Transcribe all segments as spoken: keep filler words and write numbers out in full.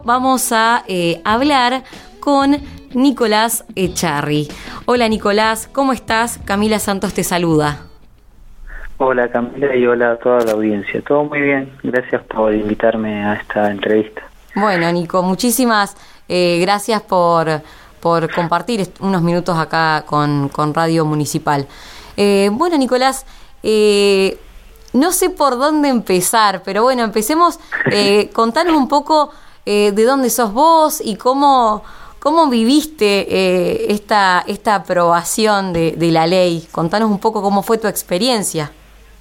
Vamos a eh, hablar con Nicolás Echarri. Hola Nicolás, ¿cómo estás? Camila Santos te saluda. Hola Camila y hola a toda la audiencia. Todo muy bien, gracias por invitarme a esta entrevista. Bueno Nico, muchísimas eh, gracias por, por compartir unos minutos acá con, con Radio Municipal. Eh, bueno Nicolás, eh, no sé por dónde empezar, pero bueno, empecemos, eh, contanos un poco eh, de dónde sos vos y cómo, cómo viviste eh, esta, esta aprobación de, de la ley. Contanos un poco cómo fue tu experiencia.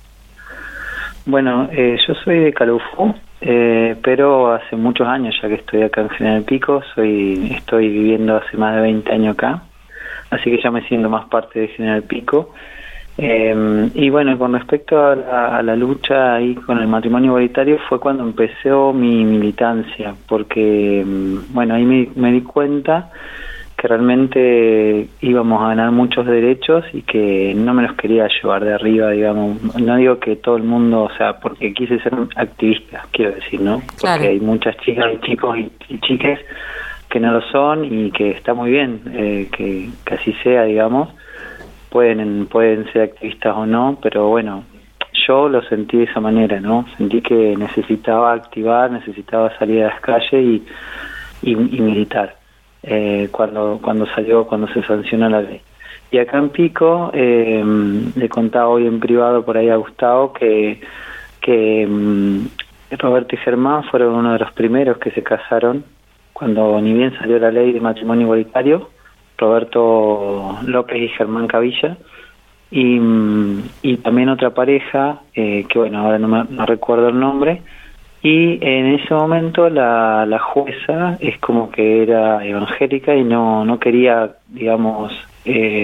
Bueno, eh, yo soy de Calufú, eh, pero hace muchos años ya que estoy acá en General Pico, soy estoy viviendo hace más de veinte años acá, así que ya me siento más parte de General Pico. Eh, y bueno, con respecto a la, a la lucha ahí con el matrimonio igualitario fue cuando empezó mi militancia, porque bueno, ahí me, me di cuenta que realmente íbamos a ganar muchos derechos y que no me los quería llevar de arriba, digamos. No digo que todo el mundo, o sea, porque quise ser activista, quiero decir, ¿no? Porque claro, hay muchas chicas y chicos y, y chiques que no lo son y que está muy bien eh, que, que así sea, digamos. Pueden, pueden ser activistas o no, pero bueno, yo lo sentí de esa manera, ¿no? Sentí que necesitaba activar, necesitaba salir a las calles y, y, y militar. Eh, cuando cuando salió, cuando se sancionó la ley. Y acá en Pico, eh, le contaba hoy en privado por ahí a Gustavo que, que um, Roberto y Germán fueron uno de los primeros que se casaron cuando ni bien salió la ley de matrimonio igualitario, Roberto López y Germán Cavilla, y, y también otra pareja, eh, que bueno, ahora no, me, no recuerdo el nombre, y en ese momento la, la jueza es como que era evangélica y no no quería, digamos, eh,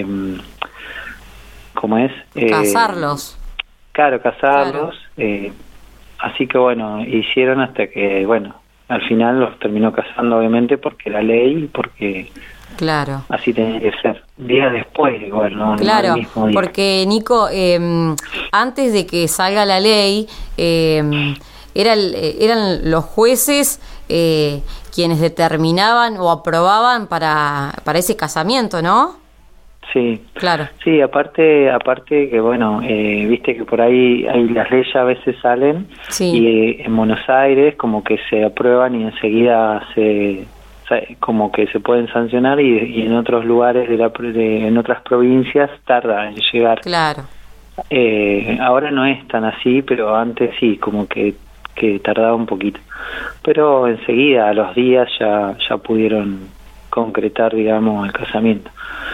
¿cómo es? Eh, casarlos. Claro, casarlos. Claro. Eh, así que bueno, hicieron hasta que, bueno, al final los terminó casando, obviamente, porque la ley, porque claro, así tenía que ser. Días después, igual, ¿no? Claro, no el mismo día. Porque Nico, eh, antes de que salga la ley, eh, Eran, eran los jueces eh, quienes determinaban o aprobaban para, para ese casamiento, ¿no? Sí, claro. Sí, aparte aparte que bueno, eh, viste que por ahí, ahí las leyes a veces salen, sí, y eh, en Buenos Aires como que se aprueban y enseguida se como que se pueden sancionar y, y en otros lugares de la de, en otras provincias tarda en llegar. Claro. Eh, ahora no es tan así, pero antes sí, como que que tardaba un poquito, pero enseguida a los días ya ya pudieron concretar, digamos, el casamiento.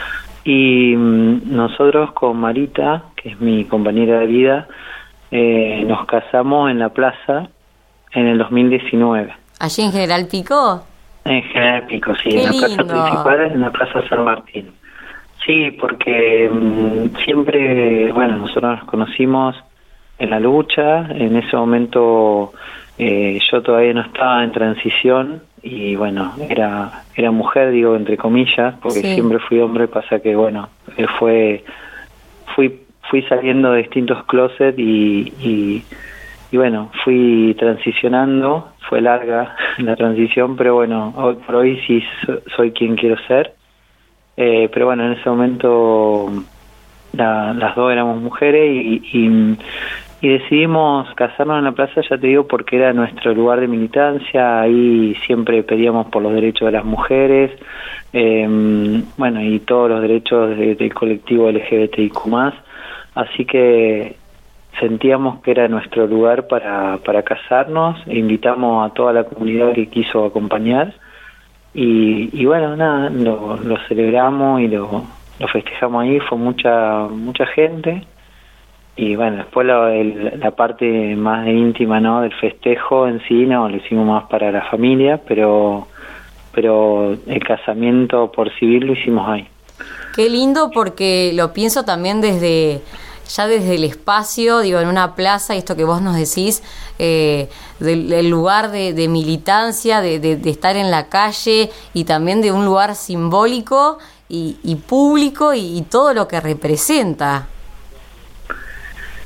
Y mmm, nosotros con Marita, que es mi compañera de vida, eh, nos casamos en la plaza en el dos mil diecinueve. ¿Allí en General Pico? En General Pico, sí. Qué en la lindo. plaza principal, en la plaza San Martín. Sí, porque mmm, siempre, bueno, nosotros nos conocimos en la lucha. En ese momento eh, yo todavía no estaba en transición y bueno, era era mujer, digo entre comillas, porque sí, siempre fui hombre. Pasa que bueno, eh, fue fui fui saliendo de distintos closets y, y y bueno, fui transicionando. Fue larga la transición, pero bueno, hoy por hoy sí so, soy quien quiero ser. Eh, pero bueno, en ese momento La, las dos éramos mujeres y, y, y decidimos casarnos en la plaza, ya te digo, porque era nuestro lugar de militancia. Ahí siempre pedíamos por los derechos de las mujeres, eh, bueno, y todos los derechos de, del colectivo L G B T I Q más, así que sentíamos que era nuestro lugar para, para casarnos. E invitamos a toda la comunidad que quiso acompañar y, y bueno, nada, lo, lo celebramos y lo lo festejamos ahí. Fue mucha mucha gente y bueno, después la, el, la parte más íntima, ¿no?, del festejo en sí, no, lo hicimos más para la familia, pero pero el casamiento por civil lo hicimos ahí. Qué lindo, porque lo pienso también desde ya desde el espacio, digo, en una plaza, y esto que vos nos decís, eh, del, del lugar de, de militancia, de, de, de estar en la calle, y también de un lugar simbólico y, y público y, y todo lo que representa.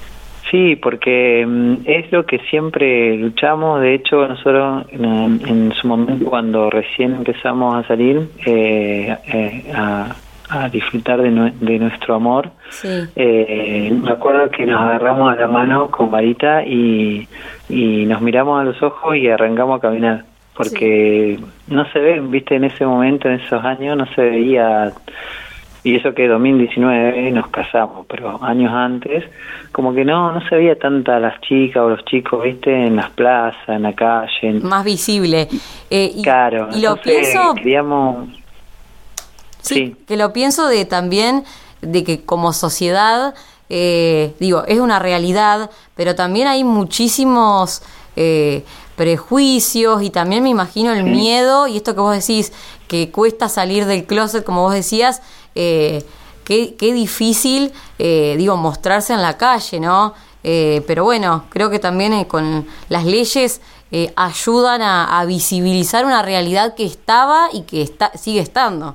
Sí, porque mm, es lo que siempre luchamos. De hecho, nosotros en, en su momento, cuando recién empezamos a salir eh, eh, a, a disfrutar de, nue- de nuestro amor, Sí. eh, me acuerdo que nos agarramos a la mano con Marita y, y nos miramos a los ojos y arrancamos a caminar. Porque no se ve, viste, en ese momento, en esos años, no se veía. Y eso que dos mil diecinueve nos casamos, pero años antes, como que no no se veía tanta las chicas o los chicos, viste, en las plazas, en la calle. En... Más visible. Eh, y, Claro, y lo entonces pienso... queríamos... Sí, Sí. que lo pienso de también, de que como sociedad, eh, digo, es una realidad, pero también hay muchísimos... Eh, prejuicios y también me imagino el Sí. miedo y esto que vos decís, que cuesta salir del closet, como vos decías, eh, qué, qué difícil, eh, digo, mostrarse en la calle, ¿no? Eh, pero bueno, creo que también eh, con las leyes eh, ayudan a, a visibilizar una realidad que estaba y que está sigue estando.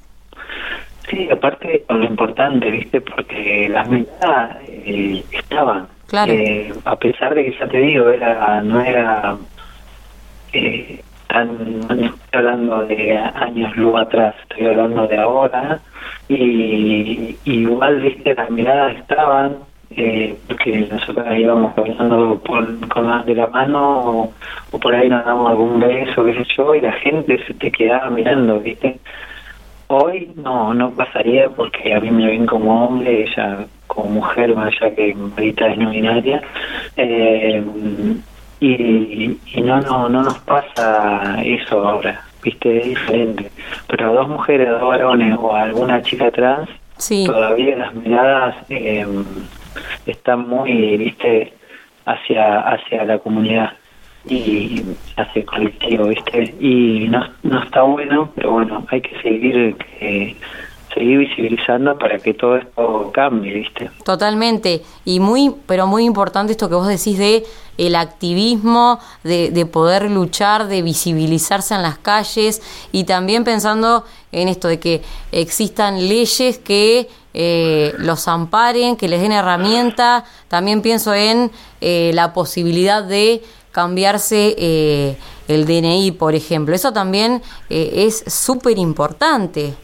Sí, aparte lo importante, viste, porque las miradas eh, estaban. Claro. Eh, a pesar de que ya te digo, era no era eh, tan, no estoy hablando de años luego atrás, estoy hablando de ahora, y, y igual, viste, las miradas estaban, eh, porque nosotros íbamos caminando por, con las de la mano, o, o por ahí nos damos algún beso, qué sé yo, y la gente se te quedaba mirando, viste. Hoy no, no pasaría porque a mí me ven como hombre, ella como mujer, más allá que Marita es no binaria, eh, y, y no, no, no nos pasa eso ahora, viste, es diferente. Pero a dos mujeres, a dos varones o a alguna chica trans, Sí. todavía las miradas eh, están muy, viste, hacia, hacia la comunidad y hacia el colectivo, ¿viste? Y no, no está bueno, pero bueno, hay que seguir eh, seguir visibilizando para que todo esto cambie, ¿viste? Totalmente, y muy, pero muy importante esto que vos decís de el activismo, de, de poder luchar, de visibilizarse en las calles y también pensando en esto de que existan leyes que eh, los amparen, que les den herramienta. También pienso en eh, la posibilidad de cambiarse eh, el D N I, por ejemplo. Eso también eh, es súper importante.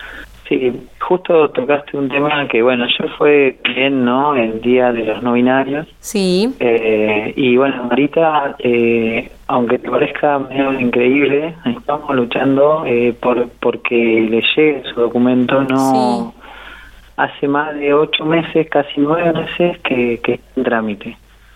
Sí, justo tocaste un tema que, bueno, yo fue bien, ¿no?, el Día de los No Binarios. Sí. Eh, y bueno, Marita, eh, aunque te parezca medio increíble, estamos luchando eh, por porque le llegue su documento. No, Sí. Hace más de ocho meses, casi nueve meses que, que está en trámite.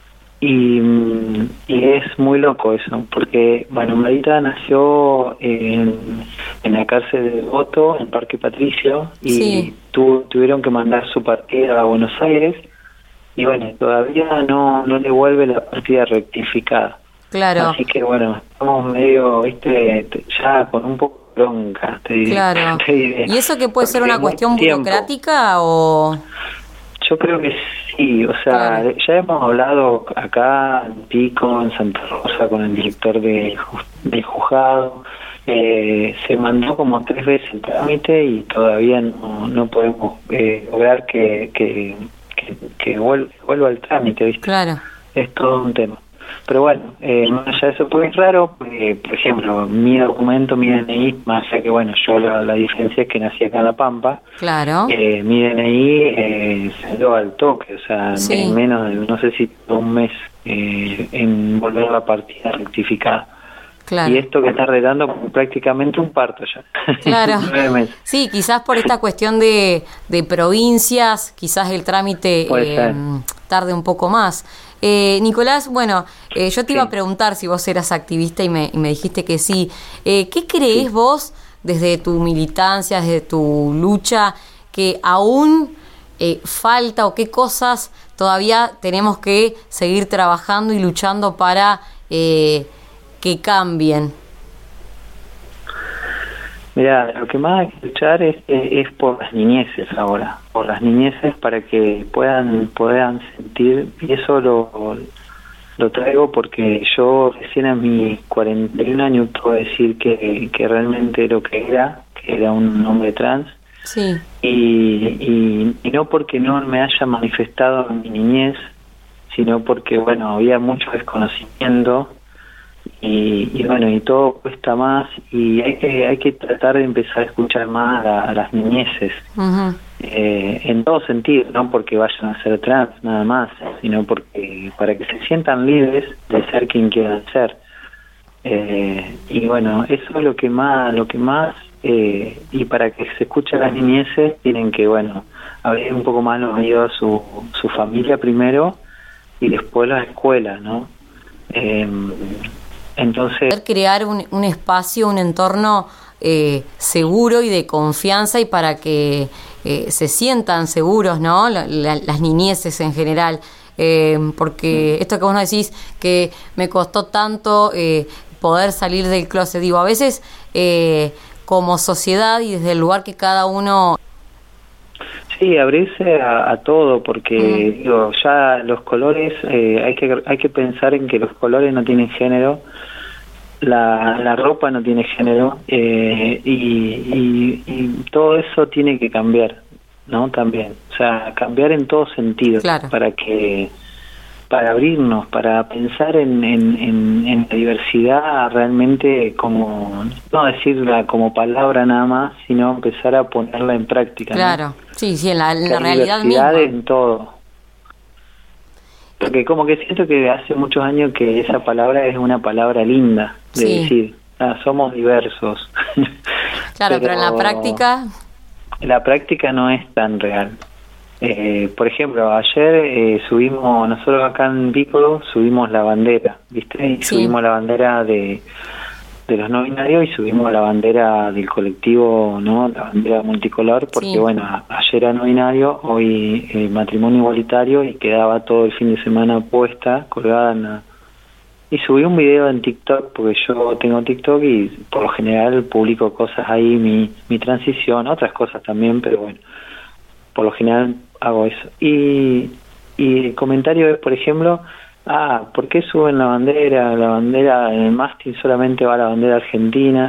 Y, y es muy loco eso, porque, bueno, Marita nació en, en la cárcel de Devoto, en Parque Patricio, y Sí. tu, tuvieron que mandar su partida a Buenos Aires, y bueno, todavía no, no le vuelve la partida rectificada. Claro. Así que bueno, estamos medio, viste, ya con un poco de bronca, te diré. Claro. Te diré. ¿Y eso que puede ser Porque una cuestión mucho tiempo. burocrática o...? Yo creo que sí, o sea, Claro. ya hemos hablado acá en Pico, en Santa Rosa, con el director de, ju- del juzgado. Eh, se mandó como tres veces el trámite y todavía no, no podemos eh, lograr que, que, que, que vuel- vuelva el trámite, ¿viste? Claro. Es todo un tema. Pero bueno, eh, más allá de eso, pues es raro, eh, por ejemplo, mi documento, mi D N I, más allá que, bueno, yo la, la diferencia es que nací acá en La Pampa, Claro. eh, mi D N I eh, salió al toque, o sea, Sí. en menos de, no sé si un mes eh, en volver la partida rectificada. Claro. Y esto que está redando prácticamente un parto ya. Claro. Nueve meses. Sí, quizás por esta cuestión de, de provincias, quizás el trámite Puede eh, ser. tarde un poco más. Eh, Nicolás, bueno, eh, yo te iba Sí. a preguntar si vos eras activista y me, y me dijiste que sí. Eh, ¿Qué creés Sí. vos, desde tu militancia, desde tu lucha, que aún eh, falta o qué cosas todavía tenemos que seguir trabajando y luchando para eh, que cambien? Mira, lo que más hay que luchar es, es, es por las niñeces ahora, por las niñeces para que puedan puedan sentir, y eso lo, lo traigo porque yo recién a mis cuarenta y un años puedo decir que, que realmente lo que era, que era un hombre trans, Sí. y, y, y no porque no me haya manifestado en mi niñez, sino porque, bueno, había mucho desconocimiento y, y bueno, y todo cuesta más y hay que hay que tratar de empezar a escuchar más a, a las niñeces, uh-huh. eh, en todo sentido, no porque vayan a ser trans nada más, sino porque para que se sientan libres de ser quien quieran ser. Eh, y bueno, eso es lo que más, lo que más eh, y para que se escuche a las niñeces tienen que, bueno, abrir un poco más los oídos a su, su familia primero y después la escuela, ¿no? Eh, entonces... Crear un, un espacio, un entorno eh, seguro y de confianza y para que eh, se sientan seguros, ¿no? La, la, las niñeces en general. Eh, porque esto que vos nos decís, que me costó tanto eh, poder salir del closet, digo, a veces eh, como sociedad y desde el lugar que cada uno... Sí, abrirse a, a todo, porque mm. digo, ya los colores, eh, hay que hay que pensar en que los colores no tienen género, la, la ropa no tiene género, eh, y, y, y todo eso tiene que cambiar, ¿no? También, o sea, cambiar en todo sentido, claro. para que para abrirnos, para pensar en, en, en, en la diversidad realmente como, no decirla como palabra nada más, sino empezar a ponerla en práctica. Claro, ¿no? sí, sí, en la, en la realidad misma. En todo. Porque como que siento que hace muchos años que esa palabra es una palabra linda de sí. decir, ah, somos diversos. Claro, pero, pero en la práctica... La práctica no es tan real. Eh, por ejemplo, ayer eh, subimos, nosotros acá en Piccolo subimos la bandera, ¿viste? Y sí. subimos la bandera de, de los no binarios y subimos la bandera del colectivo, ¿no? La bandera multicolor, porque sí. bueno, ayer era no binario, hoy eh, matrimonio igualitario y quedaba todo el fin de semana puesta, colgada en la... Y subí un video en TikTok, porque yo tengo TikTok y por lo general publico cosas ahí, mi, mi transición, otras cosas también, pero bueno, por lo general hago eso. Y, y el comentario es, por ejemplo, ah, ¿por qué suben la bandera? La bandera en el mástil solamente va la bandera argentina.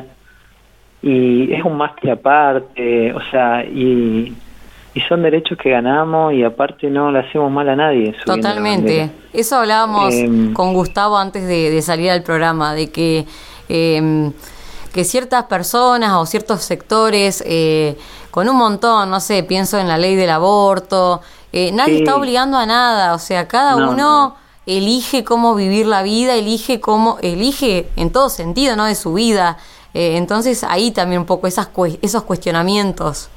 Y es un mástil aparte, o sea, y, y son derechos que ganamos y aparte no le hacemos mal a nadie. Totalmente. Eso hablábamos eh, con Gustavo antes de, de salir al programa, de que... Eh, que ciertas personas o ciertos sectores eh, con un montón, no sé, pienso en la ley del aborto, eh, nadie sí. está obligando a nada, o sea, cada no, uno no. elige cómo vivir la vida, elige cómo, elige en todo sentido, ¿no?, de su vida, eh, entonces ahí también un poco esas esos cuestionamientos.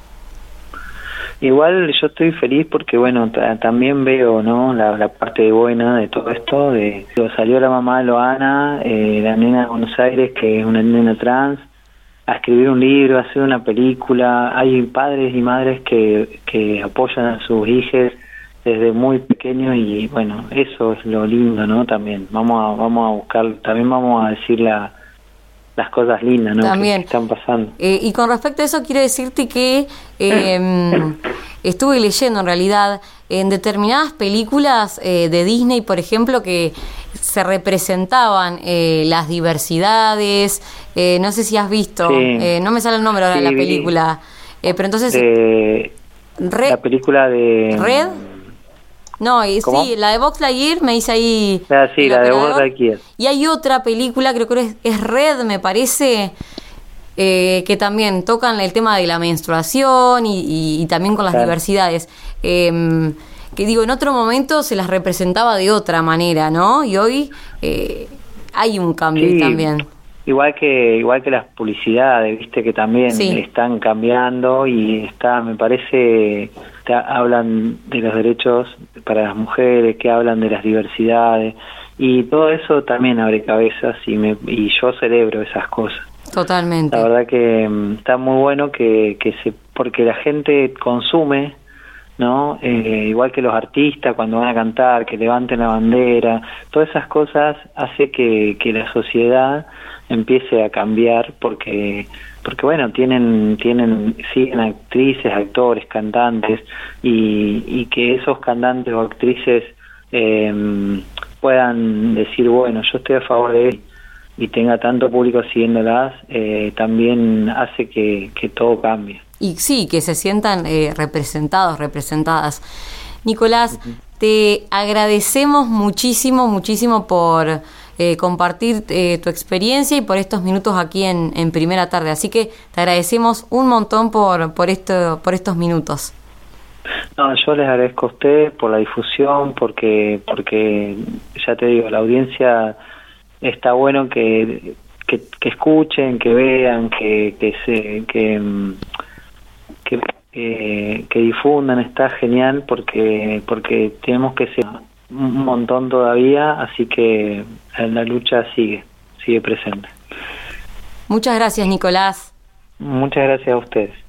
Igual yo estoy feliz porque, bueno, t- también veo, ¿no?, la, la parte buena de todo esto. De digo, salió la mamá de Loana, eh, la nena de Buenos Aires, que es una nena trans, a escribir un libro, a hacer una película. Hay padres y madres que, que apoyan a sus hijos desde muy pequeños y, bueno, eso es lo lindo, ¿no? También vamos a, vamos a buscar, también vamos a decir la... las cosas lindas, ¿no?, también, que están pasando. Eh, y con respecto a eso quiero decirte que eh, estuve leyendo en realidad en determinadas películas eh, de Disney, por ejemplo, que se representaban eh, las diversidades, eh, no sé si has visto, sí. eh, no me sale el nombre ahora sí, de la película, eh, pero entonces... Eh, Red, la película de... ¿Red? No, y sí, la de Buzz Lightyear me dice ahí... Ah, sí, la de Buzz Lightyear. Y hay otra película, creo que es, es Red, me parece, eh, que también tocan el tema de la menstruación y, y, y también con las claro. diversidades. Eh, que digo, en otro momento se las representaba de otra manera, ¿no? Y hoy eh, hay un cambio sí, también. Igual que igual que las publicidades, viste, que también sí. están cambiando y está, me parece... que hablan de los derechos para las mujeres, que hablan de las diversidades y todo eso también abre cabezas y me y yo celebro esas cosas. Totalmente. La verdad que um, está muy bueno que que se porque la gente consume, ¿no? Eh, igual que los artistas cuando van a cantar, que levanten la bandera, todas esas cosas hace que que la sociedad empiece a cambiar porque porque bueno, tienen tienen siguen actrices, actores, cantantes y, y que esos cantantes o actrices eh, puedan decir, bueno, yo estoy a favor de él y tenga tanto público siguiéndolas, eh, también hace que, que todo cambie. Y sí, que se sientan eh, representados, representadas. Nicolás, uh-huh. te agradecemos muchísimo, muchísimo por eh, compartir eh, tu experiencia y por estos minutos aquí en, en Primera Tarde. Así que te agradecemos un montón por, por, esto, por estos minutos. No, yo les agradezco a ustedes por la difusión, porque, porque ya te digo, la audiencia está bueno que, que, que escuchen, que vean, que, que se, que, que Eh, que difundan, está genial porque porque tenemos que ser un montón todavía, así que la lucha sigue, sigue presente. Muchas gracias, Nicolás. Muchas gracias a ustedes.